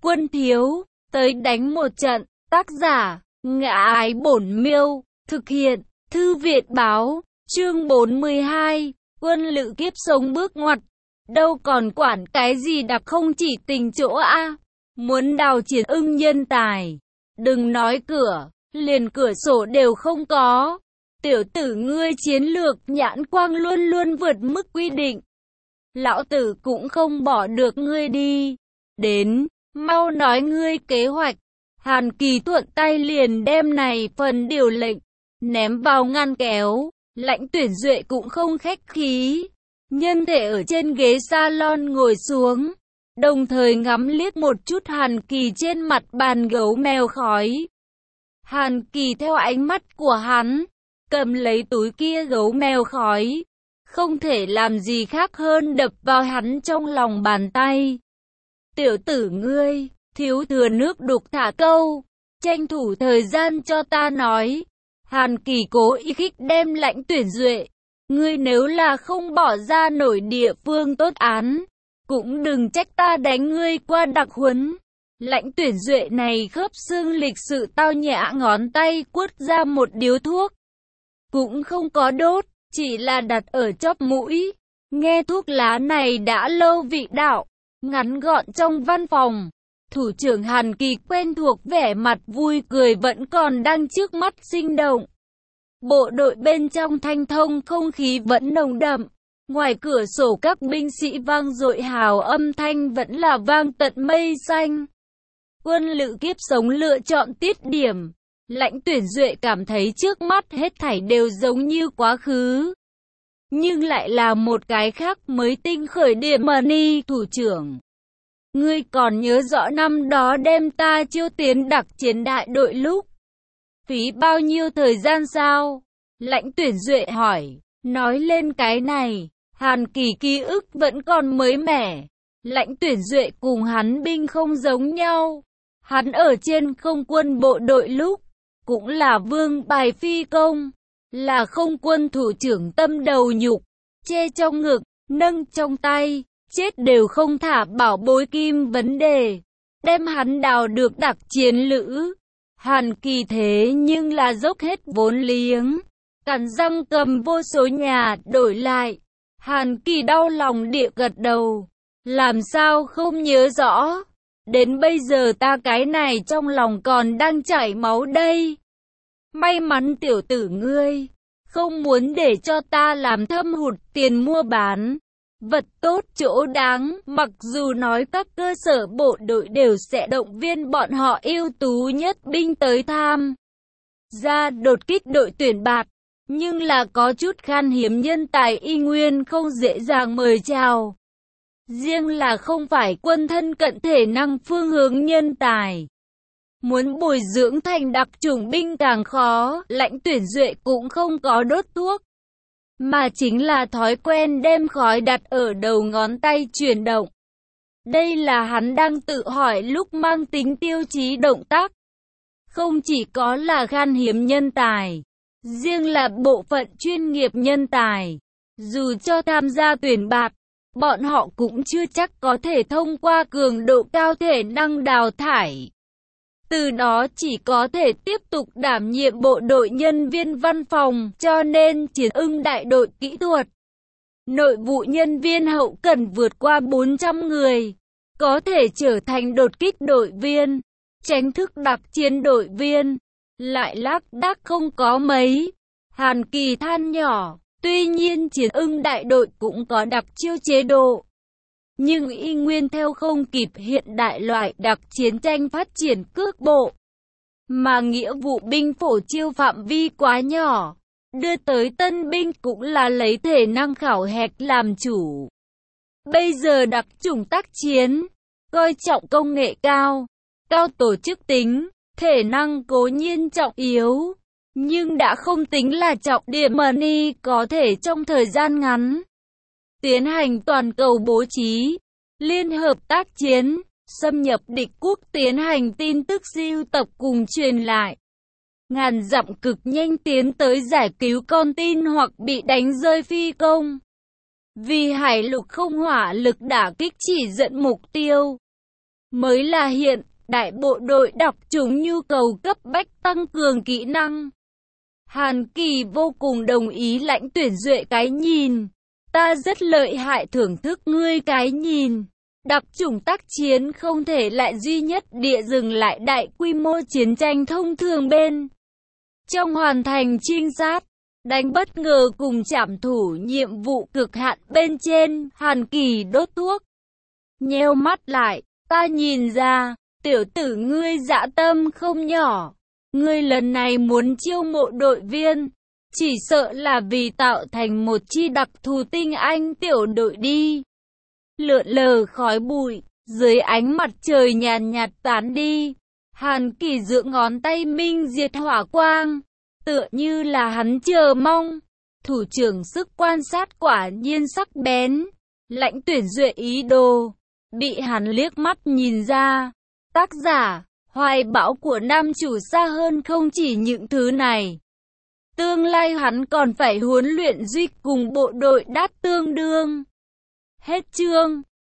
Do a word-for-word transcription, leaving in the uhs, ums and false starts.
Quân thiếu, tới đánh một trận. Tác giả, Ngã Ái Bổn Miêu. Thực hiện, Thư viện báo. Chương bốn mươi hai. Quân lữ kiếp sống bước ngoặt. Đâu còn quản cái gì đặc không chỉ tình chỗ a. Muốn đào chiến ưng nhân tài. Đừng nói cửa, liền cửa sổ đều không có. Tiểu tử ngươi chiến lược nhãn quang luôn luôn vượt mức quy định. Lão tử cũng không bỏ được ngươi đi. Đến, mau nói ngươi kế hoạch. Hàn Kỳ thuận tay liền đem này phần điều lệnh, ném vào ngăn kéo. Lãnh Tuyển Duệ cũng không khách khí. Nhân thể ở trên ghế salon ngồi xuống. Đồng thời ngắm liếc một chút Hàn Kỳ trên mặt bàn gấu mèo khói. Hàn Kỳ theo ánh mắt của hắn, cầm lấy túi kia gấu mèo khói. Không thể làm gì khác hơn đập vào hắn trong lòng bàn tay. Tiểu tử ngươi, thiếu thừa nước đục thả câu. Tranh thủ thời gian cho ta nói. Hàn Kỳ cố ý khích đem Lãnh Tuyển Duệ. Ngươi nếu là không bỏ ra nổi địa phương tốt án, cũng đừng trách ta đánh ngươi qua đặc huấn. Lãnh Tuyển Duệ này khớp xương lịch sự tao nhã, ngón tay quất ra một điếu thuốc. Cũng không có đốt, chỉ là đặt ở chóp mũi. Nghe thuốc lá này đã lâu vị đạo. Ngắn gọn trong văn phòng, thủ trưởng Hàn Kỳ quen thuộc vẻ mặt vui cười vẫn còn đang trước mắt sinh động. Bộ đội bên trong thanh thông, không khí vẫn nồng đậm. Ngoài cửa sổ các binh sĩ vang dội hào âm thanh vẫn là vang tận mây xanh. Quân lữ kiếp sống lựa chọn tiết điểm. Lãnh Tuyển Duệ cảm thấy trước mắt hết thảy đều giống như quá khứ. Nhưng lại là một cái khác mới tinh khởi điểm. Money thủ trưởng, ngươi còn nhớ rõ năm đó đem ta chiêu tiến đặc chiến đại đội lúc phí bao nhiêu thời gian sao? Lãnh Tuyển Duệ hỏi. Nói lên cái này, Hàn Kỳ ký ức vẫn còn mới mẻ. Lãnh Tuyển Duệ cùng hắn binh không giống nhau. Hắn ở trên không quân bộ đội lúc cũng là vương bài phi công, là không quân thủ trưởng tâm đầu nhục, che trong ngực, nâng trong tay, chết đều không thả bảo bối kim vấn đề, đem hắn đào được đặc chiến lữ. Hàn Kỳ thế nhưng là dốc hết vốn liếng, cắn răng cầm vô số nhà đổi lại. Hàn Kỳ đau lòng địa gật đầu, làm sao không nhớ rõ, đến bây giờ ta cái này trong lòng còn đang chảy máu đây. May mắn tiểu tử ngươi không muốn để cho ta làm thâm hụt tiền mua bán vật tốt chỗ đáng. Mặc dù nói các cơ sở bộ đội đều sẽ động viên bọn họ ưu tú nhất binh tới tham gia đột kích đội tuyển bạt, nhưng là có chút khan hiếm nhân tài y nguyên không dễ dàng mời chào. Riêng là không phải quân thân cận thể năng phương hướng nhân tài, muốn bồi dưỡng thành đặc chủng binh càng khó. Lãnh Tuyển Duệ cũng không có đốt thuốc, mà chính là thói quen đem khói đặt ở đầu ngón tay chuyển động. Đây là hắn đang tự hỏi lúc mang tính tiêu chí động tác. Không chỉ có là khan hiếm nhân tài, riêng là bộ phận chuyên nghiệp nhân tài, dù cho tham gia tuyển bạt, bọn họ cũng chưa chắc có thể thông qua cường độ cao thể năng đào thải. Từ đó chỉ có thể tiếp tục đảm nhiệm bộ đội nhân viên văn phòng, cho nên chiến ưng đại đội kỹ thuật, nội vụ nhân viên hậu cần vượt qua bốn trăm người, có thể trở thành đột kích đội viên, tránh thức đặc chiến đội viên, lại lác đác không có mấy. Hàn Kỳ than nhỏ, tuy nhiên chiến ưng đại đội cũng có đặc chiêu chế độ, nhưng y nguyên theo không kịp hiện đại loại đặc chiến tranh phát triển cước bộ, mà nghĩa vụ binh phổ chiêu phạm vi quá nhỏ, đưa tới tân binh cũng là lấy thể năng khảo hạch làm chủ. Bây giờ đặc chủng tác chiến, coi trọng công nghệ cao, cao tổ chức tính, thể năng cố nhiên trọng yếu, nhưng đã không tính là trọng điểm. Money có thể trong thời gian ngắn tiến hành toàn cầu bố trí, liên hợp tác chiến, xâm nhập địch quốc, tiến hành tin tức siêu tập cùng truyền lại. Ngàn dặm cực nhanh tiến tới giải cứu con tin hoặc bị đánh rơi phi công. Vì hải lục không hỏa lực đả kích chỉ dẫn mục tiêu. mới là hiện đại bộ đội đọc chúng nhu cầu cấp bách tăng cường kỹ năng. Hàn Kỳ vô cùng đồng ý Lãnh Tuyển Duệ cái nhìn. Ta rất lợi hại, thưởng thức ngươi cái nhìn. Đặc chủng tác chiến không thể lại duy nhất địa dừng lại đại quy mô chiến tranh thông thường bên. Trong hoàn thành trinh sát, đánh bất ngờ cùng trảm thủ nhiệm vụ cực hạn bên trên, Hàn Kỳ đốt thuốc. Nheo mắt lại, ta nhìn ra, tiểu tử ngươi dã tâm không nhỏ. Ngươi lần này muốn chiêu mộ đội viên, chỉ sợ là vì tạo thành một chi đặc thù tinh anh tiểu đội đi. Lượn lờ khói bụi, dưới ánh mặt trời nhàn nhạt tán đi. Hàn Kỳ giữa ngón tay minh diệt hỏa quang, tựa như là hắn chờ mong. Thủ trưởng sức quan sát quả nhiên sắc bén. Lãnh Tuyển Duệ ý đồ, bị hắn liếc mắt nhìn ra. Tác giả, hoài bão của nam chủ xa hơn không chỉ những thứ này. Tương lai hắn còn phải huấn luyện duy cùng bộ đội đát tương đương. Hết chương.